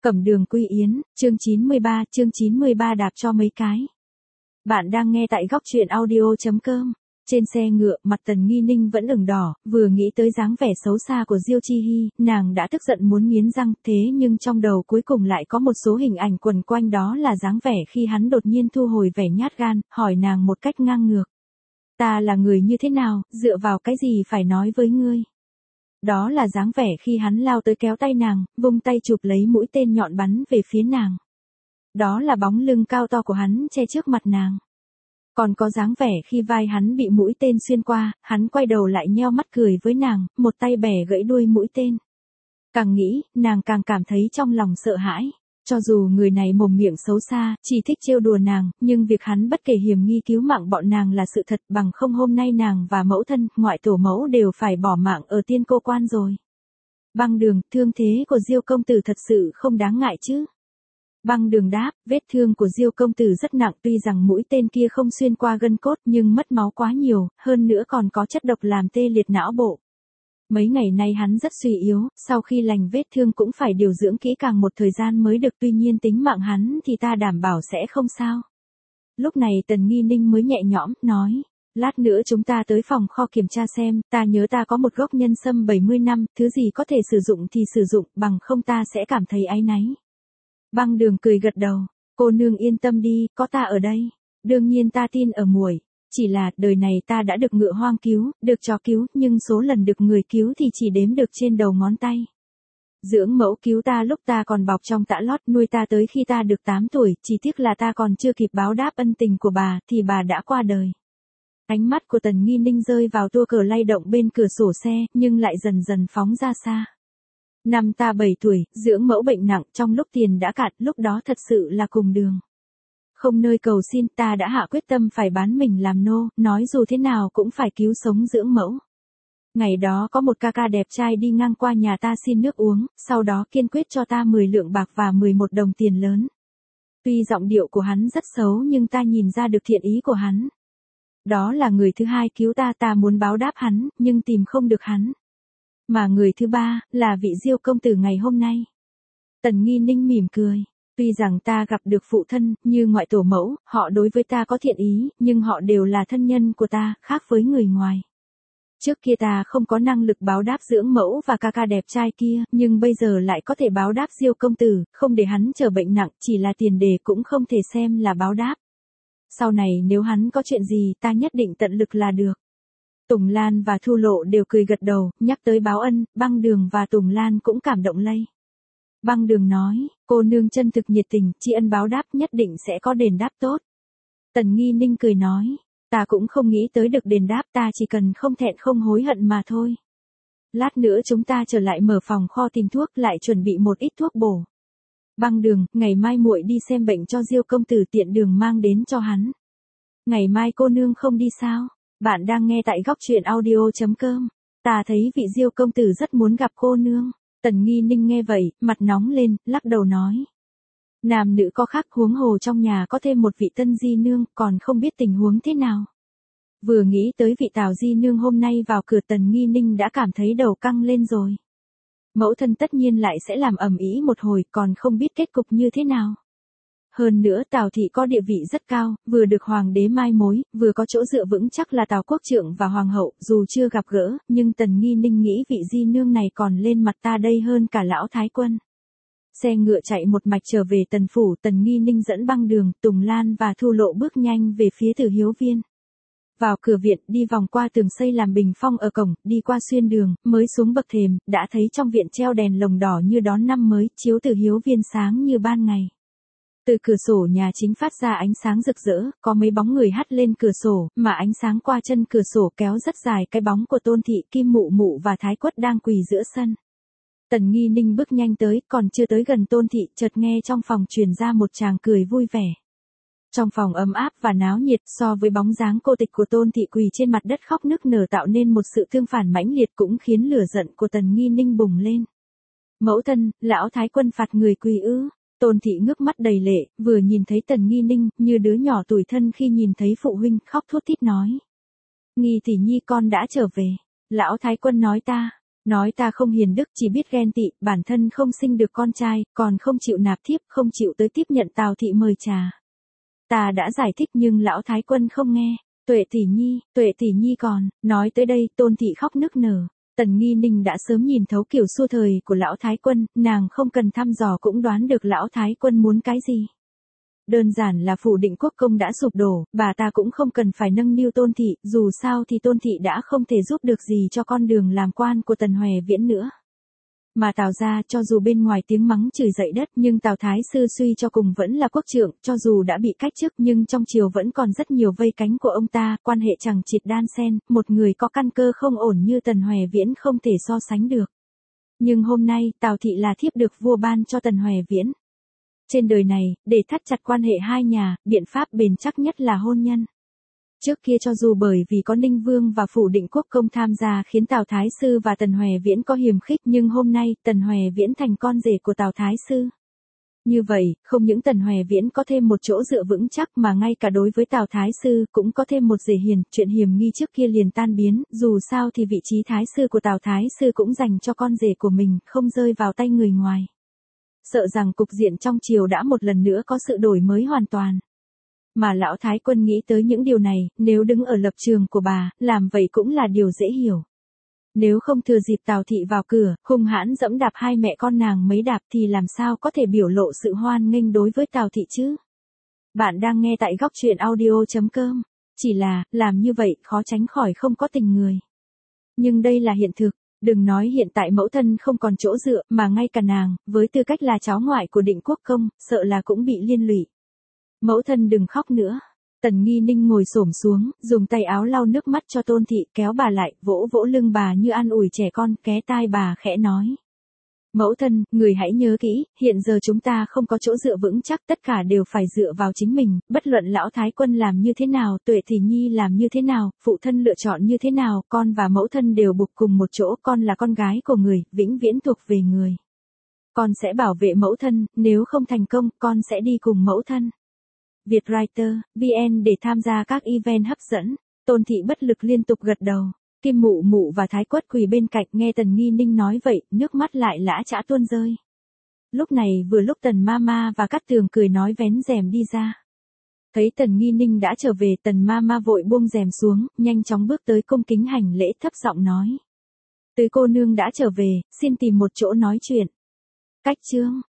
Cẩm Đường Quy Yến, chương 93 đạp cho mấy cái. Bạn đang nghe tại góc truyện audio.com. Trên xe ngựa, mặt Tần Nghi Ninh vẫn ửng đỏ, vừa nghĩ tới dáng vẻ xấu xa của Diêu Chi Hi, nàng đã tức giận muốn nghiến răng, thế nhưng trong đầu cuối cùng lại có một số hình ảnh quần quanh, đó là dáng vẻ khi hắn đột nhiên thu hồi vẻ nhát gan, hỏi nàng một cách ngang ngược. Ta là người như thế nào, dựa vào cái gì phải nói với ngươi? Đó là dáng vẻ khi hắn lao tới kéo tay nàng, vung tay chụp lấy mũi tên nhọn bắn về phía nàng. Đó là bóng lưng cao to của hắn che trước mặt nàng. Còn có dáng vẻ khi vai hắn bị mũi tên xuyên qua, hắn quay đầu lại nheo mắt cười với nàng, một tay bẻ gãy đuôi mũi tên. Càng nghĩ, nàng càng cảm thấy trong lòng sợ hãi. Cho dù người này mồm miệng xấu xa, chỉ thích trêu đùa nàng, nhưng việc hắn bất kể hiểm nghi cứu mạng bọn nàng là sự thật, bằng không hôm nay nàng và mẫu thân, ngoại tổ mẫu đều phải bỏ mạng ở Tiên Cô Quan rồi. Băng Đường, thương thế của Diêu công tử thật sự không đáng ngại chứ? Băng Đường đáp, vết thương của Diêu công tử rất nặng, tuy rằng mũi tên kia không xuyên qua gân cốt nhưng mất máu quá nhiều, hơn nữa còn có chất độc làm tê liệt não bộ. Mấy ngày nay hắn rất suy yếu, sau khi lành vết thương cũng phải điều dưỡng kỹ càng một thời gian mới được, tuy nhiên tính mạng hắn thì ta đảm bảo sẽ không sao. Lúc này Tần Nghi Ninh mới nhẹ nhõm, nói, lát nữa chúng ta tới phòng kho kiểm tra xem, ta nhớ ta có một gốc nhân sâm 70 năm, thứ gì có thể sử dụng thì sử dụng, bằng không ta sẽ cảm thấy áy náy. Băng Đường cười gật đầu, cô nương yên tâm đi, có ta ở đây, đương nhiên ta tin ở muội. Chỉ là, đời này ta đã được ngựa hoang cứu, được chó cứu, nhưng số lần được người cứu thì chỉ đếm được trên đầu ngón tay. Dưỡng mẫu cứu ta lúc ta còn bọc trong tã lót, nuôi ta tới khi ta được 8 tuổi, chỉ tiếc là ta còn chưa kịp báo đáp ân tình của bà, thì bà đã qua đời. Ánh mắt của Tần Nghi Ninh rơi vào tua cờ lay động bên cửa sổ xe, nhưng lại dần dần phóng ra xa. Năm ta 7 tuổi, dưỡng mẫu bệnh nặng, trong lúc tiền đã cạn, lúc đó thật sự là cùng đường. Không nơi cầu xin, ta đã hạ quyết tâm phải bán mình làm nô, nói dù thế nào cũng phải cứu sống dưỡng mẫu. Ngày đó có một ca ca đẹp trai đi ngang qua nhà ta xin nước uống, sau đó kiên quyết cho ta 10 lượng bạc và 11 đồng tiền lớn. Tuy giọng điệu của hắn rất xấu nhưng ta nhìn ra được thiện ý của hắn. Đó là người thứ hai cứu ta, ta muốn báo đáp hắn, nhưng tìm không được hắn. Mà người thứ ba, là vị Diêu công tử ngày hôm nay. Tần Nghi Ninh mỉm cười. Tuy rằng ta gặp được phụ thân, như ngoại tổ mẫu, họ đối với ta có thiện ý, nhưng họ đều là thân nhân của ta, khác với người ngoài. Trước kia ta không có năng lực báo đáp dưỡng mẫu và ca ca đẹp trai kia, nhưng bây giờ lại có thể báo đáp Diêu công tử, không để hắn trở bệnh nặng, chỉ là tiền đề cũng không thể xem là báo đáp. Sau này nếu hắn có chuyện gì ta nhất định tận lực là được. Tùng Lan và Thu Lộ đều cười gật đầu, nhắc tới báo ân, Băng Đường và Tùng Lan cũng cảm động lây. Băng Đường nói, cô nương chân thực nhiệt tình, tri ân báo đáp nhất định sẽ có đền đáp tốt. Tần Nghi Ninh cười nói, ta cũng không nghĩ tới được đền đáp, ta chỉ cần không thẹn không hối hận mà thôi. Lát nữa chúng ta trở lại mở phòng kho tìm thuốc, lại chuẩn bị một ít thuốc bổ. Băng Đường, ngày mai muội đi xem bệnh cho Diêu công tử, tiện đường mang đến cho hắn. Ngày mai cô nương không đi sao? Bạn đang nghe tại góc truyện audio.com. Ta thấy vị Diêu công tử rất muốn gặp cô nương. Tần Nghi Ninh nghe vậy, mặt nóng lên, lắc đầu nói. Nam nữ có khác, huống hồ trong nhà có thêm một vị Tân Di Nương, còn không biết tình huống thế nào. Vừa nghĩ tới vị Tào Di Nương hôm nay vào cửa, Tần Nghi Ninh đã cảm thấy đầu căng lên rồi. Mẫu thân tất nhiên lại sẽ làm ầm ĩ một hồi, còn không biết kết cục như thế nào. Hơn nữa Tào thị có địa vị rất cao, vừa được hoàng đế mai mối, vừa có chỗ dựa vững chắc là Tào quốc trượng và hoàng hậu, dù chưa gặp gỡ, nhưng Tần Nghi Ninh nghĩ vị Di Nương này còn lên mặt ta đây hơn cả lão thái quân. Xe ngựa chạy một mạch trở về Tần phủ, Tần Nghi Ninh dẫn Băng Đường, Tùng Lan và Thu Lộ bước nhanh về phía Tử Hiếu Viên. Vào cửa viện, đi vòng qua tường xây làm bình phong ở cổng, đi qua xuyên đường, mới xuống bậc thềm, đã thấy trong viện treo đèn lồng đỏ như đón năm mới, chiếu Tử Hiếu Viên sáng như ban ngày. Từ cửa sổ nhà chính phát ra ánh sáng rực rỡ, có mấy bóng người hắt lên cửa sổ, mà ánh sáng qua chân cửa sổ kéo rất dài cái bóng của Tôn thị, Kim Mụ Mụ và Thái Quất đang quỳ giữa sân. Tần Nghi Ninh bước nhanh tới, còn chưa tới gần Tôn thị, chợt nghe trong phòng truyền ra một tràng cười vui vẻ. Trong phòng ấm áp và náo nhiệt, so với bóng dáng cô tịch của Tôn thị quỳ trên mặt đất khóc nức nở tạo nên một sự tương phản mãnh liệt, cũng khiến lửa giận của Tần Nghi Ninh bùng lên. Mẫu thân, lão thái quân phạt người quỳ ư? Tôn thị ngước mắt đầy lệ, vừa nhìn thấy Tần Nghi Ninh, như đứa nhỏ tủi thân khi nhìn thấy phụ huynh, khóc thút thít nói. Nghi tỷ nhi con đã trở về. Lão thái quân nói ta. Nói ta không hiền đức, chỉ biết ghen tị, bản thân không sinh được con trai, còn không chịu nạp thiếp, không chịu tới tiếp nhận Tào thị mời trà. Ta đã giải thích nhưng lão thái quân không nghe. Tuệ tỷ nhi còn, nói tới đây, Tôn thị khóc nức nở. Tần Nghi Ninh đã sớm nhìn thấu kiểu xu thời của lão thái quân, nàng không cần thăm dò cũng đoán được lão thái quân muốn cái gì. Đơn giản là phủ Định Quốc công đã sụp đổ, bà ta cũng không cần phải nâng niu Tôn thị, dù sao thì Tôn thị đã không thể giúp được gì cho con đường làm quan của Tần Hoè Viễn nữa. Mà Tào gia cho dù bên ngoài tiếng mắng chửi dậy đất nhưng Tào Thái sư suy cho cùng vẫn là quốc trượng, cho dù đã bị cách chức nhưng trong triều vẫn còn rất nhiều vây cánh của ông ta, quan hệ chằng chịt đan xen, một người có căn cơ không ổn như Tần Hoè Viễn không thể so sánh được. Nhưng hôm nay, Tào thị là thiếp được vua ban cho Tần Hoè Viễn. Trên đời này, để thắt chặt quan hệ hai nhà, biện pháp bền chắc nhất là hôn nhân. Trước kia cho dù bởi vì có Ninh Vương và phủ Định Quốc công tham gia khiến Tào Thái sư và Tần Hoè Viễn có hiềm khích, nhưng hôm nay, Tần Hoè Viễn thành con rể của Tào Thái sư. Như vậy, không những Tần Hoè Viễn có thêm một chỗ dựa vững chắc mà ngay cả đối với Tào Thái sư cũng có thêm một rể hiền, chuyện hiềm nghi trước kia liền tan biến, dù sao thì vị trí Thái sư của Tào Thái sư cũng dành cho con rể của mình, không rơi vào tay người ngoài. Sợ rằng cục diện trong triều đã một lần nữa có sự đổi mới hoàn toàn. Mà lão thái quân nghĩ tới những điều này, nếu đứng ở lập trường của bà, làm vậy cũng là điều dễ hiểu. Nếu không thừa dịp Tào thị vào cửa, hung hãn dẫm đạp hai mẹ con nàng mấy đạp thì làm sao có thể biểu lộ sự hoan nghênh đối với Tào thị chứ? Bạn đang nghe tại góc truyện audio.com. Chỉ là, làm như vậy khó tránh khỏi không có tình người. Nhưng đây là hiện thực. Đừng nói hiện tại mẫu thân không còn chỗ dựa, mà ngay cả nàng, với tư cách là cháu ngoại của Định Quốc công, sợ là cũng bị liên lụy. Mẫu thân đừng khóc nữa. Tần Nghi Ninh ngồi xổm xuống, dùng tay áo lau nước mắt cho Tôn thị, kéo bà lại, vỗ vỗ lưng bà như an ủi trẻ con, ké tai bà khẽ nói. Mẫu thân, người hãy nhớ kỹ, hiện giờ chúng ta không có chỗ dựa vững chắc, tất cả đều phải dựa vào chính mình, bất luận lão thái quân làm như thế nào, Tuệ Thị Nhi làm như thế nào, phụ thân lựa chọn như thế nào, con và mẫu thân đều buộc cùng một chỗ, con là con gái của người, vĩnh viễn thuộc về người. Con sẽ bảo vệ mẫu thân, nếu không thành công, con sẽ đi cùng mẫu thân. Vietwriter, VN để tham gia các event hấp dẫn. Tôn thị bất lực liên tục gật đầu. Kim Mụ Mụ và Thái Quất quỳ bên cạnh nghe Tần Nghi Ninh nói vậy, nước mắt lại lã chã tuôn rơi. Lúc này vừa lúc Tần Mama và Cát Tường cười nói vén rèm đi ra. Thấy Tần Nghi Ninh đã trở về, Tần Mama vội buông rèm xuống, nhanh chóng bước tới cung kính hành lễ thấp giọng nói. Tứ cô nương đã trở về, xin tìm một chỗ nói chuyện. Cách chương.